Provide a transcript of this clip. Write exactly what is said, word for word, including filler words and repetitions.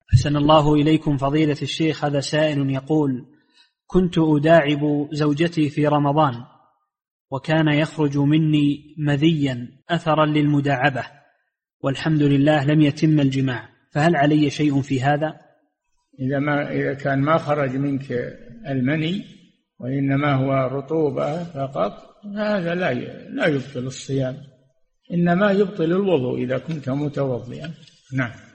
أحسن الله إليكم فضيلة الشيخ. هذا سائل يقول: كنت أداعب زوجتي في رمضان وكان يخرج مني مذيا أثرا للمداعبة، والحمد لله لم يتم الجماع، فهل علي شيء في هذا؟ إذا, ما إذا كان ما خرج منك المني وإنما هو رطوبة فقط، هذا لا لا يبطل الصيام، إنما يبطل الوضوء إذا كنت متوضئا. نعم.